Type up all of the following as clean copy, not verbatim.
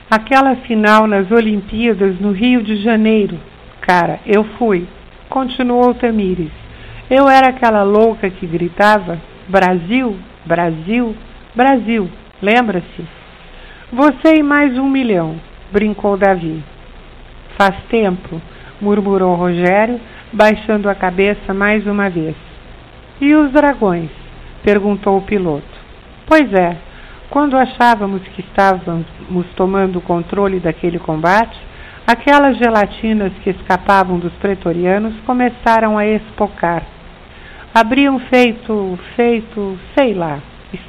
Aquela final nas Olimpíadas no Rio de Janeiro. Cara, eu fui. Continuou Tamires. Eu era aquela louca que gritava: Brasil, Brasil, Brasil. Lembra-se? Você e mais 1 milhão, brincou Davi. Faz tempo, murmurou Rogério, baixando a cabeça mais uma vez. E os dragões? Perguntou o piloto. Pois é, quando achávamos que estávamos tomando o controle daquele combate, aquelas gelatinas que escapavam dos pretorianos começaram a espocar. Abriam feito, sei lá,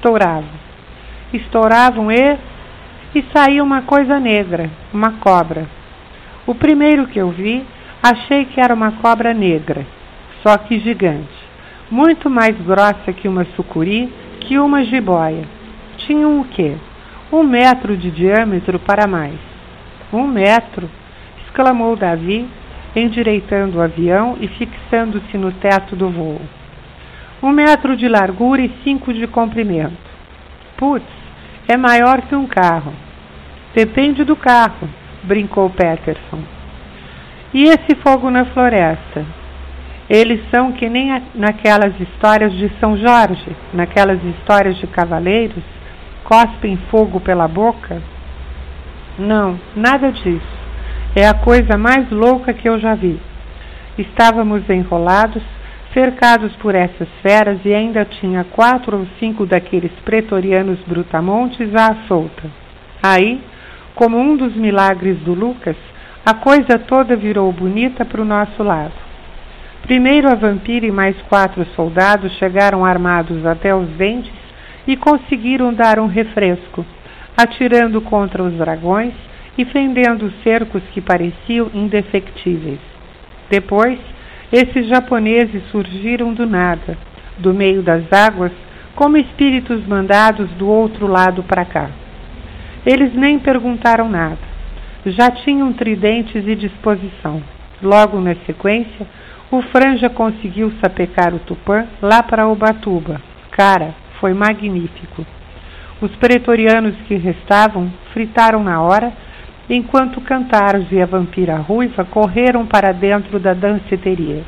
estouravam e saía uma coisa negra, uma cobra. O primeiro que eu vi, achei que era uma cobra negra, só que gigante, muito mais grossa que uma sucuri, que uma jiboia. Tinham o quê? 1 metro de diâmetro para mais. 1 metro? Exclamou Davi, endireitando o avião e fixando-se no teto do voo. 1 metro de largura e 5 de comprimento. Putz, é maior que um carro. Depende do carro, brincou Peterson. E esse fogo na floresta? Eles são que nem naquelas histórias de São Jorge, naquelas histórias de cavaleiros, cospem fogo pela boca? Não, nada disso. É a coisa mais louca que eu já vi. Estávamos enrolados, cercados por essas feras e ainda tinha 4 ou 5 daqueles pretorianos brutamontes à solta. Aí, como um dos milagres do Lucas, a coisa toda virou bonita para o nosso lado. Primeiro a vampira e mais 4 soldados chegaram armados até os dentes e conseguiram dar um refresco, atirando contra os dragões e fendendo os cercos que pareciam indefectíveis. Depois, esses japoneses surgiram do nada, do meio das águas, como espíritos mandados do outro lado para cá. Eles nem perguntaram nada. Já tinham tridentes e disposição. Logo na sequência, o Franja conseguiu sapecar o Tupã lá para Ubatuba. Cara, foi magnífico. Os pretorianos que restavam fritaram na hora, enquanto Cantaros e a vampira ruiva correram para dentro da danceteria.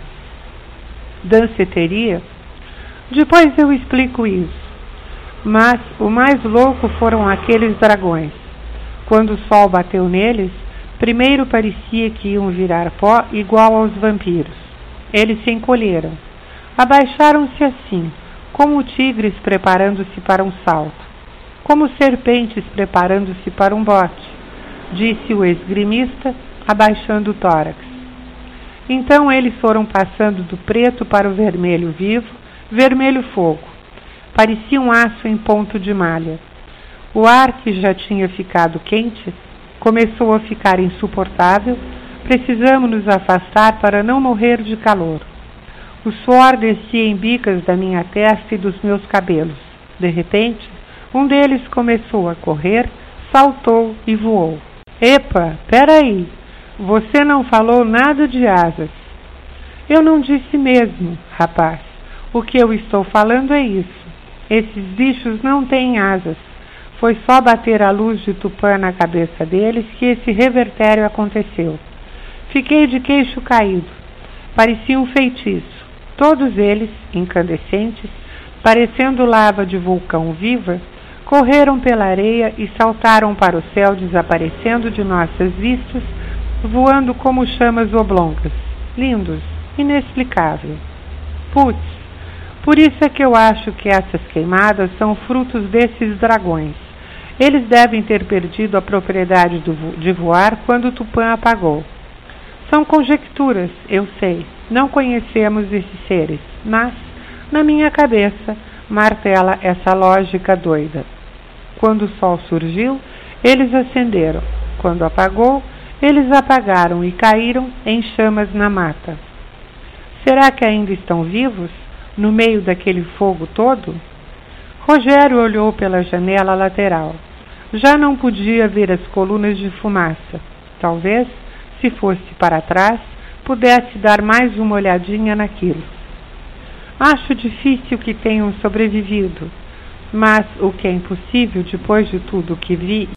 Danceteria? Depois eu explico isso. Mas o mais louco foram aqueles dragões. Quando o sol bateu neles, primeiro parecia que iam virar pó igual aos vampiros. Eles se encolheram. Abaixaram-se assim, como tigres preparando-se para um salto, como serpentes preparando-se para um bote, disse o esgrimista, abaixando o tórax. Então eles foram passando do preto para o vermelho vivo, vermelho fogo. Parecia um aço em ponto de malha. O ar, que já tinha ficado quente, começou a ficar insuportável. Precisamos nos afastar para não morrer de calor. O suor descia em bicas da minha testa e dos meus cabelos. De repente, um deles começou a correr, saltou e voou. Epa, peraí, você não falou nada de asas. Eu não disse mesmo, rapaz. O que eu estou falando é isso. Esses bichos não têm asas. Foi só bater a luz de Tupã na cabeça deles que esse revertério aconteceu. Fiquei de queixo caído. Parecia um feitiço. Todos eles, incandescentes, parecendo lava de vulcão viva, correram pela areia e saltaram para o céu, desaparecendo de nossas vistas, voando como chamas oblongas. Lindos, inexplicável. Putz, por isso é que eu acho que essas queimadas são frutos desses dragões. Eles devem ter perdido a propriedade de voar quando o Tupã apagou. São conjecturas, eu sei. Não conhecemos esses seres, mas, na minha cabeça, martela essa lógica doida. Quando o sol surgiu, eles acenderam. Quando apagou, eles apagaram e caíram em chamas na mata. Será que ainda estão vivos, no meio daquele fogo todo? Rogério olhou pela janela lateral. Já não podia ver as colunas de fumaça. Talvez, se fosse para trás, pudesse dar mais uma olhadinha naquilo. Acho difícil que tenham sobrevivido, mas o que é impossível depois de tudo o que vi